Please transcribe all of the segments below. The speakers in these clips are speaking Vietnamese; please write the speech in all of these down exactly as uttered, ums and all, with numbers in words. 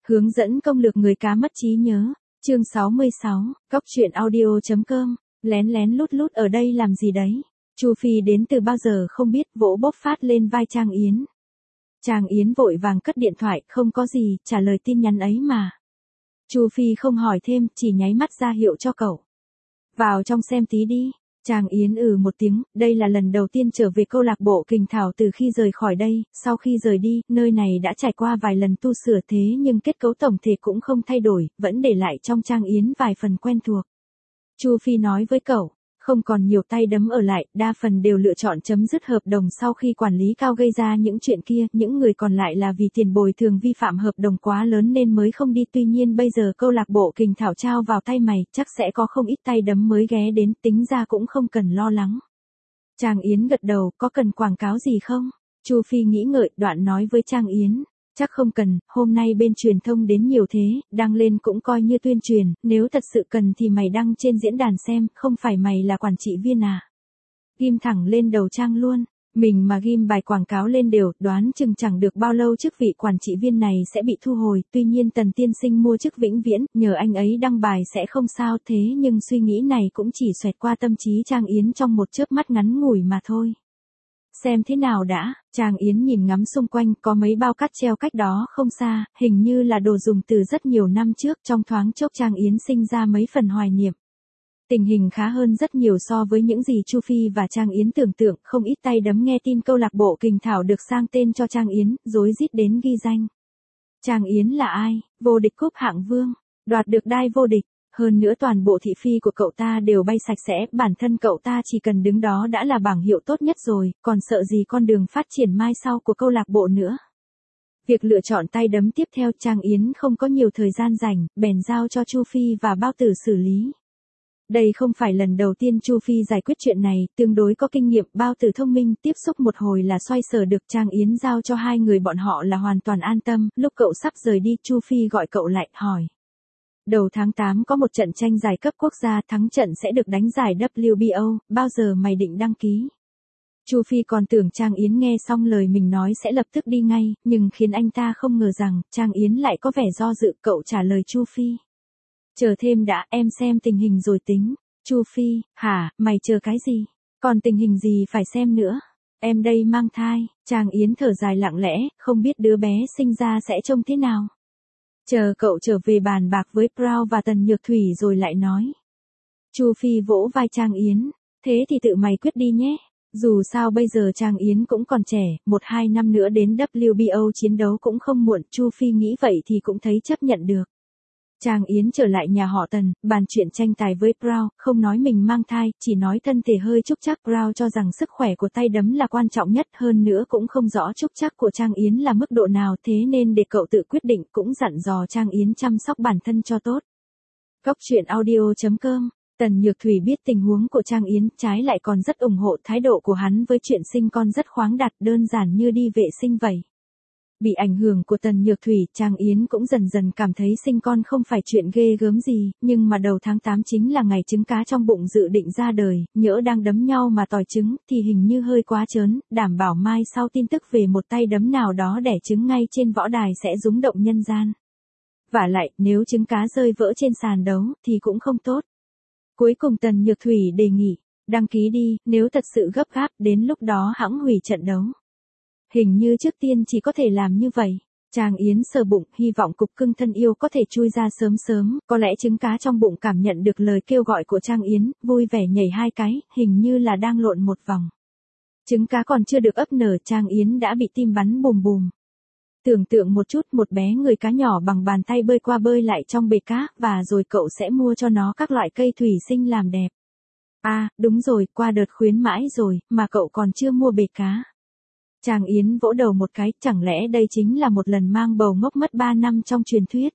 Hướng dẫn công lược người cá mất trí nhớ. Chương sáu mươi sáu, Cóc truyện audio.com, lén lén lút lút ở đây làm gì đấy? Chu Phi đến từ bao giờ không biết, vỗ bốc phát lên vai Trang Yến. Trang Yến vội vàng cất điện thoại, không có gì, trả lời tin nhắn ấy mà. Chu Phi không hỏi thêm, chỉ nháy mắt ra hiệu cho cậu. Vào trong xem tí đi. Trang Yến ừ một tiếng, đây là lần đầu tiên trở về câu lạc bộ Kình Thảo từ khi rời khỏi đây, sau khi rời đi, nơi này đã trải qua vài lần tu sửa thế nhưng kết cấu tổng thể cũng không thay đổi, vẫn để lại trong Trang Yến vài phần quen thuộc. Chu Phi nói với cậu, không còn nhiều tay đấm ở lại, đa phần đều lựa chọn chấm dứt hợp đồng sau khi quản lý cao gây ra những chuyện kia, những người còn lại là vì tiền bồi thường vi phạm hợp đồng quá lớn nên mới không đi. Tuy nhiên bây giờ câu lạc bộ Kình Thảo trao vào tay mày, chắc sẽ có không ít tay đấm mới ghé đến, tính ra cũng không cần lo lắng. Trang Yến gật đầu, có cần quảng cáo gì không? Chu Phi nghĩ ngợi, đoạn nói với Trang Yến. Chắc không cần, hôm nay bên truyền thông đến nhiều thế, đăng lên cũng coi như tuyên truyền, nếu thật sự cần thì mày đăng trên diễn đàn xem, không phải mày là quản trị viên à? Ghim thẳng lên đầu Trang luôn, mình mà ghim bài quảng cáo lên đều, đoán chừng chẳng được bao lâu chức vị quản trị viên này sẽ bị thu hồi, tuy nhiên Tần tiên sinh mua chức vĩnh viễn, nhờ anh ấy đăng bài sẽ không sao, thế nhưng suy nghĩ này cũng chỉ xoẹt qua tâm trí Trang Yến trong một chớp mắt ngắn ngủi mà thôi. Xem thế nào đã, Trang Yến nhìn ngắm xung quanh, có mấy bao cát treo cách đó không xa, hình như là đồ dùng từ rất nhiều năm trước, trong thoáng chốc Trang Yến sinh ra mấy phần hoài niệm. Tình hình khá hơn rất nhiều so với những gì Chu Phi và Trang Yến tưởng tượng, không ít tay đấm nghe tin câu lạc bộ Kình Thảo được sang tên cho Trang Yến, rối rít đến ghi danh. Trang Yến là ai? Vô địch cúp hạng vương, đoạt được đai vô địch. Hơn nữa toàn bộ thị phi của cậu ta đều bay sạch sẽ, bản thân cậu ta chỉ cần đứng đó đã là bảng hiệu tốt nhất rồi, còn sợ gì con đường phát triển mai sau của câu lạc bộ nữa. Việc lựa chọn tay đấm tiếp theo Trang Yến không có nhiều thời gian rảnh, bèn giao cho Chu Phi và Bao Tử xử lý. Đây không phải lần đầu tiên Chu Phi giải quyết chuyện này, tương đối có kinh nghiệm, Bao Tử thông minh, tiếp xúc một hồi là xoay sở được. Trang Yến giao cho hai người bọn họ là hoàn toàn an tâm, lúc cậu sắp rời đi Chu Phi gọi cậu lại, hỏi. Đầu tháng tám có một trận tranh giải cấp quốc gia, thắng trận sẽ được đánh giải W B O, bao giờ mày định đăng ký? Chu Phi còn tưởng Trang Yến nghe xong lời mình nói sẽ lập tức đi ngay, nhưng khiến anh ta không ngờ rằng, Trang Yến lại có vẻ do dự, cậu trả lời Chu Phi. Chờ thêm đã, em xem tình hình rồi tính. Chu Phi, hả, mày chờ cái gì? Còn tình hình gì phải xem nữa? Em đây mang thai. Trang Yến thở dài lặng lẽ, không biết đứa bé sinh ra sẽ trông thế nào. Chờ cậu trở về bàn bạc với Proud và Tần Nhược Thủy rồi lại nói. Chu Phi vỗ vai Trang Yến, thế thì tự mày quyết đi nhé. Dù sao bây giờ Trang Yến cũng còn trẻ, một hai năm nữa đến W B O chiến đấu cũng không muộn, Chu Phi nghĩ vậy thì cũng thấy chấp nhận được. Trang Yến trở lại nhà họ Tần, bàn chuyện tranh tài với Proud, không nói mình mang thai, chỉ nói thân thể hơi trúc trác. Proud cho rằng sức khỏe của tay đấm là quan trọng nhất, hơn nữa cũng không rõ trúc trác của Trang Yến là mức độ nào, thế nên để cậu tự quyết định, cũng dặn dò Trang Yến chăm sóc bản thân cho tốt. Cóc truyện audio.com, Tần Nhược Thủy biết tình huống của Trang Yến, trái lại còn rất ủng hộ, thái độ của hắn với chuyện sinh con rất khoáng đạt, đơn giản như đi vệ sinh vậy. Bị ảnh hưởng của Tần Nhược Thủy, Trang Yến cũng dần dần cảm thấy sinh con không phải chuyện ghê gớm gì, nhưng mà đầu tháng tám chính là ngày trứng cá trong bụng dự định ra đời, nhỡ đang đấm nhau mà tòi trứng, thì hình như hơi quá trớn, đảm bảo mai sau tin tức về một tay đấm nào đó đẻ trứng ngay trên võ đài sẽ rúng động nhân gian. Vả lại, nếu trứng cá rơi vỡ trên sàn đấu, thì cũng không tốt. Cuối cùng Tần Nhược Thủy đề nghị, đăng ký đi, nếu thật sự gấp gáp, đến lúc đó hẵng hủy trận đấu. Hình như trước tiên chỉ có thể làm như vậy. Trang Yến sờ bụng, hy vọng cục cưng thân yêu có thể chui ra sớm sớm, có lẽ trứng cá trong bụng cảm nhận được lời kêu gọi của Trang Yến, vui vẻ nhảy hai cái, hình như là đang lộn một vòng. Trứng cá còn chưa được ấp nở, Trang Yến đã bị tim bắn bùm bùm. Tưởng tượng một chút, một bé người cá nhỏ bằng bàn tay bơi qua bơi lại trong bể cá, và rồi cậu sẽ mua cho nó các loại cây thủy sinh làm đẹp. À, đúng rồi, qua đợt khuyến mãi rồi, mà cậu còn chưa mua bể cá. Trang Yến vỗ đầu một cái, chẳng lẽ đây chính là một lần mang bầu ngốc mất ba năm trong truyền thuyết.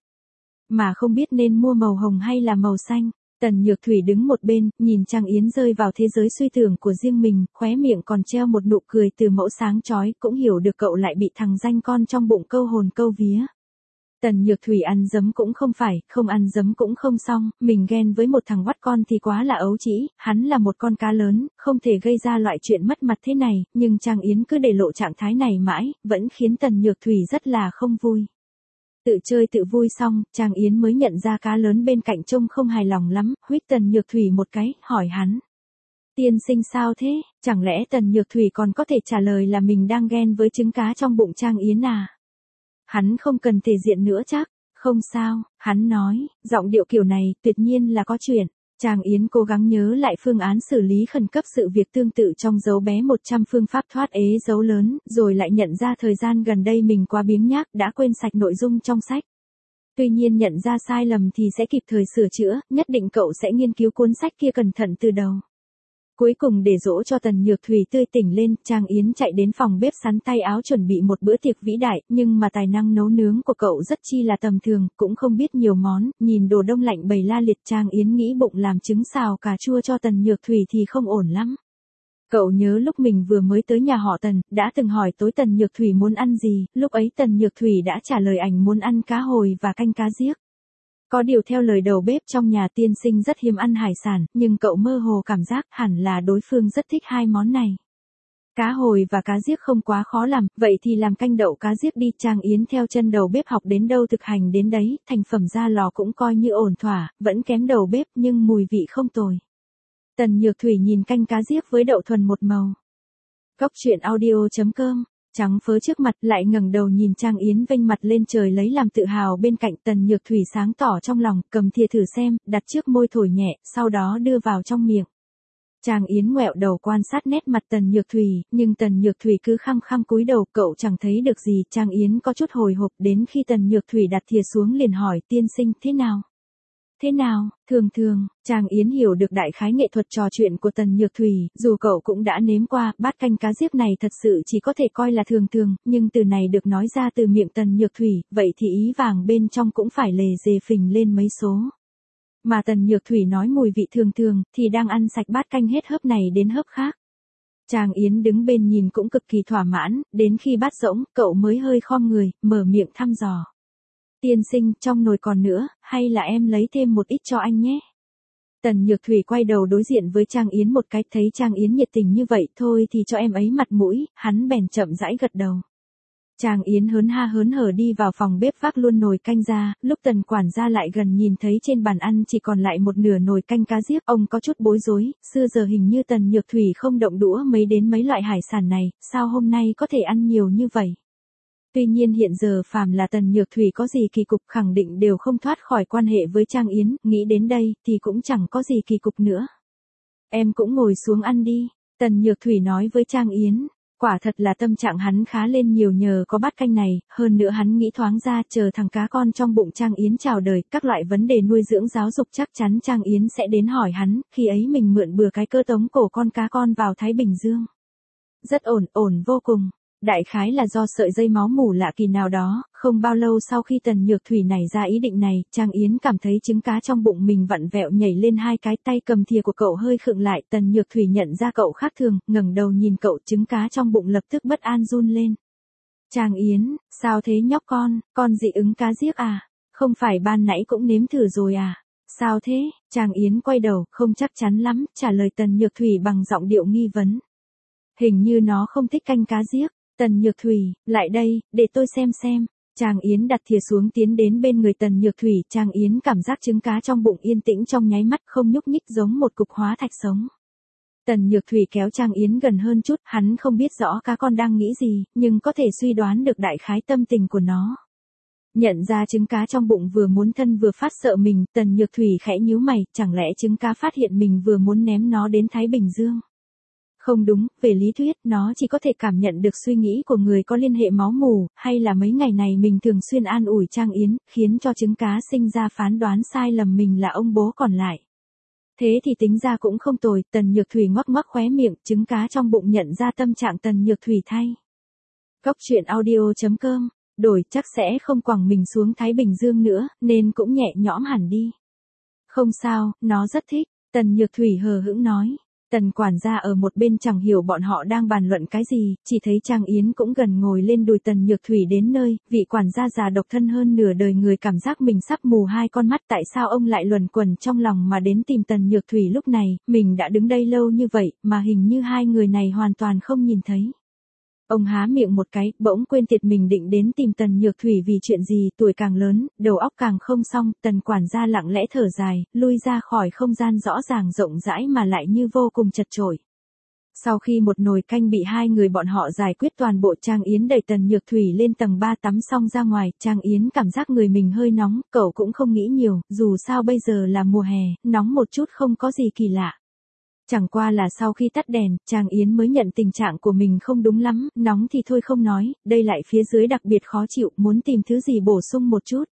Mà không biết nên mua màu hồng hay là màu xanh. Tần Nhược Thủy đứng một bên, nhìn Trang Yến rơi vào thế giới suy tưởng của riêng mình, khóe miệng còn treo một nụ cười từ mẫu sáng chói, cũng hiểu được cậu lại bị thằng danh con trong bụng câu hồn câu vía. Tần Nhược Thủy ăn dấm cũng không phải, không ăn dấm cũng không xong, mình ghen với một thằng vắt con thì quá là ấu trĩ, hắn là một con cá lớn, không thể gây ra loại chuyện mất mặt thế này, nhưng Trang Yến cứ để lộ trạng thái này mãi, vẫn khiến Tần Nhược Thủy rất là không vui. Tự chơi tự vui xong, Trang Yến mới nhận ra cá lớn bên cạnh trông không hài lòng lắm, huých Tần Nhược Thủy một cái, hỏi hắn. Tiên sinh sao thế, chẳng lẽ Tần Nhược Thủy còn có thể trả lời là mình đang ghen với trứng cá trong bụng Trang Yến à? Hắn không cần thể diện nữa chắc, không sao, hắn nói, giọng điệu kiểu này tuyệt nhiên là có chuyện. Trang Yến cố gắng nhớ lại phương án xử lý khẩn cấp sự việc tương tự trong dấu bé một trăm phương pháp thoát ế dấu lớn, rồi lại nhận ra thời gian gần đây mình quá biếng nhác đã quên sạch nội dung trong sách. Tuy nhiên nhận ra sai lầm thì sẽ kịp thời sửa chữa, nhất định cậu sẽ nghiên cứu cuốn sách kia cẩn thận từ đầu. Cuối cùng để dỗ cho Tần Nhược Thủy tươi tỉnh lên, Trang Yến chạy đến phòng bếp sắn tay áo chuẩn bị một bữa tiệc vĩ đại, nhưng mà tài năng nấu nướng của cậu rất chi là tầm thường, cũng không biết nhiều món, nhìn đồ đông lạnh bày la liệt. Trang Yến nghĩ bụng làm trứng xào cà chua cho Tần Nhược Thủy thì không ổn lắm. Cậu nhớ lúc mình vừa mới tới nhà họ Tần, đã từng hỏi tối Tần Nhược Thủy muốn ăn gì, lúc ấy Tần Nhược Thủy đã trả lời ảnh muốn ăn cá hồi và canh cá giếc. Có điều theo lời đầu bếp trong nhà tiên sinh rất hiếm ăn hải sản, nhưng cậu mơ hồ cảm giác hẳn là đối phương rất thích hai món này. Cá hồi và cá giếc không quá khó làm, vậy thì làm canh đậu cá giếc đi. Trang Yến theo chân đầu bếp học đến đâu thực hành đến đấy, thành phẩm ra lò cũng coi như ổn thỏa, vẫn kém đầu bếp nhưng mùi vị không tồi. Tần Nhược Thủy nhìn canh cá giếc với đậu thuần một màu. Góc truyện audio chấm com Trắng phớ trước mặt lại ngẩng đầu nhìn Trang Yến vênh mặt lên trời lấy làm tự hào bên cạnh. Tần Nhược Thủy sáng tỏ trong lòng, cầm thìa thử xem, đặt trước môi thổi nhẹ, sau đó đưa vào trong miệng. Trang Yến ngoẹo đầu quan sát nét mặt Tần Nhược Thủy, nhưng Tần Nhược Thủy cứ khăng khăng cúi đầu, cậu chẳng thấy được gì. Trang Yến có chút hồi hộp, đến khi Tần Nhược Thủy đặt thìa xuống liền hỏi tiên sinh thế nào? Thế nào, thường thường, Trang Yến hiểu được đại khái nghệ thuật trò chuyện của Tần Nhược Thủy, dù cậu cũng đã nếm qua, bát canh cá giếc này thật sự chỉ có thể coi là thường thường, nhưng từ này được nói ra từ miệng Tần Nhược Thủy, vậy thì ý vàng bên trong cũng phải lề dề phình lên mấy số. Mà Tần Nhược Thủy nói mùi vị thường thường, thì đang ăn sạch bát canh hết hớp này đến hớp khác. Trang Yến đứng bên nhìn cũng cực kỳ thỏa mãn, đến khi bát rỗng, cậu mới hơi khom người, mở miệng thăm dò. Tiên sinh, trong nồi còn nữa, hay là em lấy thêm một ít cho anh nhé? Tần Nhược Thủy quay đầu đối diện với Trang Yến một cái, thấy Trang Yến nhiệt tình như vậy, thôi thì cho em ấy mặt mũi, hắn bèn chậm rãi gật đầu. Trang Yến hớn ha hớn hở đi vào phòng bếp vác luôn nồi canh ra, lúc Tần quản gia lại gần nhìn thấy trên bàn ăn chỉ còn lại một nửa nồi canh cá giếc, ông có chút bối rối, xưa giờ hình như Tần Nhược Thủy không động đũa mấy đến mấy loại hải sản này, sao hôm nay có thể ăn nhiều như vậy? Tuy nhiên hiện giờ phàm là Tần Nhược Thủy có gì kỳ cục khẳng định đều không thoát khỏi quan hệ với Trang Yến, nghĩ đến đây thì cũng chẳng có gì kỳ cục nữa. Em cũng ngồi xuống ăn đi, Tần Nhược Thủy nói với Trang Yến. Quả thật là tâm trạng hắn khá lên nhiều nhờ có bát canh này, hơn nữa hắn nghĩ thoáng ra chờ thằng cá con trong bụng Trang Yến chào đời, các loại vấn đề nuôi dưỡng giáo dục chắc chắn Trang Yến sẽ đến hỏi hắn, khi ấy mình mượn bừa cái cơ tống cổ con cá con vào Thái Bình Dương. Rất ổn, ổn vô cùng. Đại khái là do sợi dây máu mủ lạ kỳ nào đó, không bao lâu sau khi Tần Nhược Thủy nảy ra ý định này, Trang Yến cảm thấy trứng cá trong bụng mình vặn vẹo nhảy lên hai cái, tay cầm thìa của cậu hơi khựng lại, Tần Nhược Thủy nhận ra cậu khác thường, ngẩng đầu nhìn cậu, trứng cá trong bụng lập tức bất an run lên. Trang Yến, sao thế nhóc con, con dị ứng cá giếc à? Không phải ban nãy cũng nếm thử rồi à? Sao thế? Trang Yến quay đầu, không chắc chắn lắm, trả lời Tần Nhược Thủy bằng giọng điệu nghi vấn. Hình như nó không thích canh cá giếc. Tần Nhược Thủy, lại đây, để tôi xem xem. Trang Yến đặt thìa xuống tiến đến bên người Tần Nhược Thủy, Trang Yến cảm giác trứng cá trong bụng yên tĩnh trong nháy mắt, không nhúc nhích giống một cục hóa thạch sống. Tần Nhược Thủy kéo Trang Yến gần hơn chút, hắn không biết rõ cá con đang nghĩ gì, nhưng có thể suy đoán được đại khái tâm tình của nó. Nhận ra trứng cá trong bụng vừa muốn thân vừa phát sợ mình, Tần Nhược Thủy khẽ nhíu mày, chẳng lẽ trứng cá phát hiện mình vừa muốn ném nó đến Thái Bình Dương? Không đúng, về lý thuyết, nó chỉ có thể cảm nhận được suy nghĩ của người có liên hệ máu mủ, hay là mấy ngày này mình thường xuyên an ủi Trang Yến, khiến cho trứng cá sinh ra phán đoán sai lầm mình là ông bố còn lại. Thế thì tính ra cũng không tồi, Tần Nhược Thủy ngoắc ngoắc khóe miệng, trứng cá trong bụng nhận ra tâm trạng Tần Nhược Thủy thay. Góc truyện audio chấm com, đổi chắc sẽ không quẳng mình xuống Thái Bình Dương nữa, nên cũng nhẹ nhõm hẳn đi. Không sao, nó rất thích, Tần Nhược Thủy hờ hững nói. Tần quản gia ở một bên chẳng hiểu bọn họ đang bàn luận cái gì, chỉ thấy Trang Yến cũng gần ngồi lên đùi Tần Nhược Thủy đến nơi, vị quản gia già độc thân hơn nửa đời người cảm giác mình sắp mù hai con mắt, tại sao ông lại luẩn quẩn trong lòng mà đến tìm Tần Nhược Thủy lúc này, mình đã đứng đây lâu như vậy, mà hình như hai người này hoàn toàn không nhìn thấy. Ông há miệng một cái, bỗng quên tiệt mình định đến tìm Tần Nhược Thủy vì chuyện gì, tuổi càng lớn, đầu óc càng không xong, Tần quản gia lặng lẽ thở dài, lui ra khỏi không gian rõ ràng rộng rãi mà lại như vô cùng chật chội. Sau khi một nồi canh bị hai người bọn họ giải quyết toàn bộ, Trang Yến đẩy Tần Nhược Thủy lên tầng ba tắm xong ra ngoài, Trang Yến cảm giác người mình hơi nóng, cậu cũng không nghĩ nhiều, dù sao bây giờ là mùa hè, nóng một chút không có gì kỳ lạ. Chẳng qua là sau khi tắt đèn, Trang Yến mới nhận tình trạng của mình không đúng lắm, nóng thì thôi không nói, đây lại phía dưới đặc biệt khó chịu, muốn tìm thứ gì bổ sung một chút.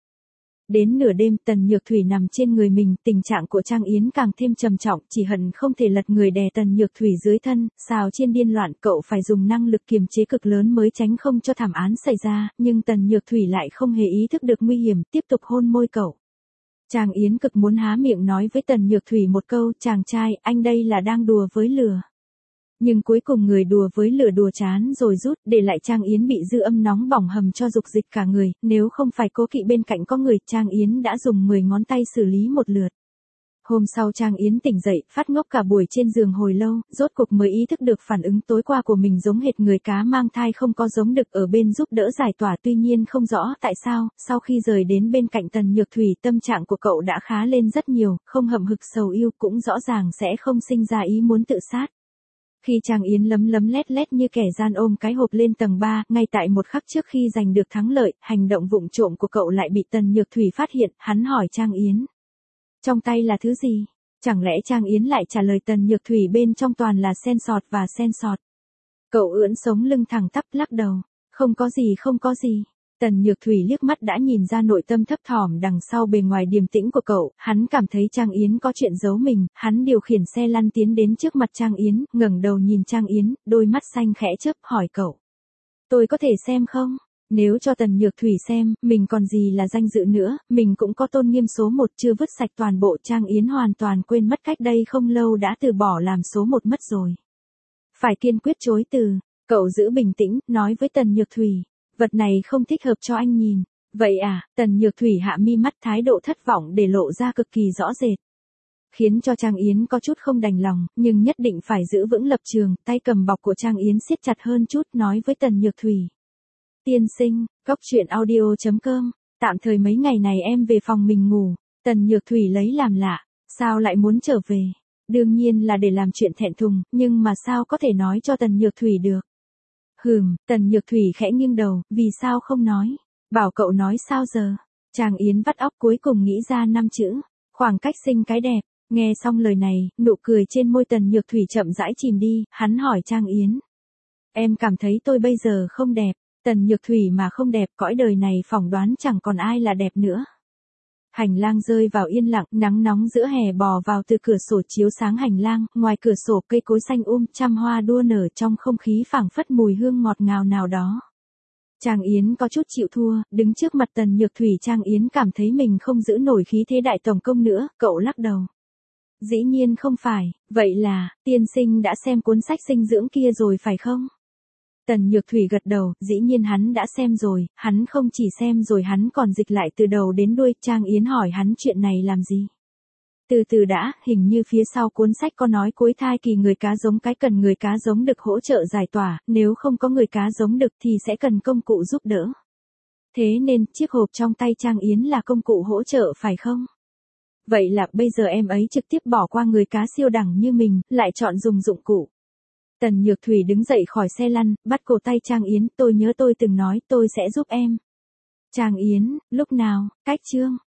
Đến nửa đêm, Tần Nhược Thủy nằm trên người mình, tình trạng của Trang Yến càng thêm trầm trọng, chỉ hận không thể lật người đè Tần Nhược Thủy dưới thân, xào chiên điên loạn, cậu phải dùng năng lực kiềm chế cực lớn mới tránh không cho thảm án xảy ra, nhưng Tần Nhược Thủy lại không hề ý thức được nguy hiểm, tiếp tục hôn môi cậu. Trang Yến cực muốn há miệng nói với Tần Nhược Thủy một câu, chàng trai, anh đây là đang đùa với lửa. Nhưng cuối cùng người đùa với lửa đùa chán rồi rút, để lại Trang Yến bị dư âm nóng bỏng hầm cho dục dịch cả người, nếu không phải cố kỵ bên cạnh có người, Trang Yến đã dùng mười ngón tay xử lý một lượt. Hôm sau Trang Yến tỉnh dậy, phát ngốc cả buổi trên giường hồi lâu, rốt cuộc mới ý thức được phản ứng tối qua của mình giống hệt người cá mang thai không có giống đực ở bên giúp đỡ giải tỏa, tuy nhiên không rõ tại sao, sau khi rời đến bên cạnh Tần Nhược Thủy, tâm trạng của cậu đã khá lên rất nhiều, không hậm hực sầu yêu, cũng rõ ràng sẽ không sinh ra ý muốn tự sát. Khi Trang Yến lấm lấm lét lét như kẻ gian ôm cái hộp lên tầng ba, ngay tại một khắc trước khi giành được thắng lợi, hành động vụng trộm của cậu lại bị Tần Nhược Thủy phát hiện, hắn hỏi Trang Yến. Trong tay là thứ gì? Chẳng lẽ Trang Yến lại trả lời Tần Nhược Thủy bên trong toàn là sen sọt và sen sọt. Cậu ưỡn sống lưng thẳng tắp lắc đầu. Không có gì không có gì. Tần Nhược Thủy liếc mắt đã nhìn ra nội tâm thấp thỏm đằng sau bề ngoài điềm tĩnh của cậu, hắn cảm thấy Trang Yến có chuyện giấu mình, hắn điều khiển xe lăn tiến đến trước mặt Trang Yến, ngẩng đầu nhìn Trang Yến, đôi mắt xanh khẽ chớp, hỏi cậu. Tôi có thể xem không? Nếu cho Tần Nhược Thủy xem, mình còn gì là danh dự nữa, mình cũng có tôn nghiêm số một, chưa vứt sạch toàn bộ. Trang Yến hoàn toàn quên mất cách đây không lâu đã từ bỏ làm số một mất rồi. Phải kiên quyết chối từ, cậu giữ bình tĩnh, nói với Tần Nhược Thủy, vật này không thích hợp cho anh nhìn. Vậy à, Tần Nhược Thủy hạ mi mắt, thái độ thất vọng để lộ ra cực kỳ rõ rệt. Khiến cho Trang Yến có chút không đành lòng, nhưng nhất định phải giữ vững lập trường, tay cầm bọc của Trang Yến siết chặt hơn chút, nói với Tần Nhược Thủy. Tiên sinh, cốc truyện audio chấm com, tạm thời mấy ngày này em về phòng mình ngủ. Tần Nhược Thủy lấy làm lạ, sao lại muốn trở về? Đương nhiên là để làm chuyện thẹn thùng, nhưng mà sao có thể nói cho Tần Nhược Thủy được? Hừm, Tần Nhược Thủy khẽ nghiêng đầu, vì sao không nói? Bảo cậu nói sao giờ? Trang Yến vắt óc cuối cùng nghĩ ra năm chữ, khoảng cách sinh cái đẹp. Nghe xong lời này, nụ cười trên môi Tần Nhược Thủy chậm rãi chìm đi, hắn hỏi Trang Yến. Em cảm thấy tôi bây giờ không đẹp. Tần Nhược Thủy mà không đẹp, cõi đời này phỏng đoán chẳng còn ai là đẹp nữa. Hành lang rơi vào yên lặng, nắng nóng giữa hè bò vào từ cửa sổ chiếu sáng hành lang, ngoài cửa sổ cây cối xanh um, trăm hoa đua nở, trong không khí phảng phất mùi hương ngọt ngào nào đó. Trang Yến có chút chịu thua, đứng trước mặt Tần Nhược Thủy, Trang Yến cảm thấy mình không giữ nổi khí thế đại tổng công nữa, cậu lắc đầu. Dĩ nhiên không phải, vậy là, tiên sinh đã xem cuốn sách dinh dưỡng kia rồi phải không? Tần Nhược Thủy gật đầu, dĩ nhiên hắn đã xem rồi, hắn không chỉ xem rồi hắn còn dịch lại từ đầu đến đuôi. Trang Yến hỏi hắn chuyện này làm gì? Từ từ đã, hình như phía sau cuốn sách có nói cuối thai kỳ người cá giống cái cần người cá giống đực hỗ trợ giải tỏa, nếu không có người cá giống đực thì sẽ cần công cụ giúp đỡ. Thế nên, chiếc hộp trong tay Trang Yến là công cụ hỗ trợ phải không? Vậy là bây giờ em ấy trực tiếp bỏ qua người cá siêu đẳng như mình, lại chọn dùng dụng cụ. Tần Nhược Thủy đứng dậy khỏi xe lăn, bắt cổ tay Trang Yến, tôi nhớ tôi từng nói tôi sẽ giúp em. Trang Yến, lúc nào, cách chương.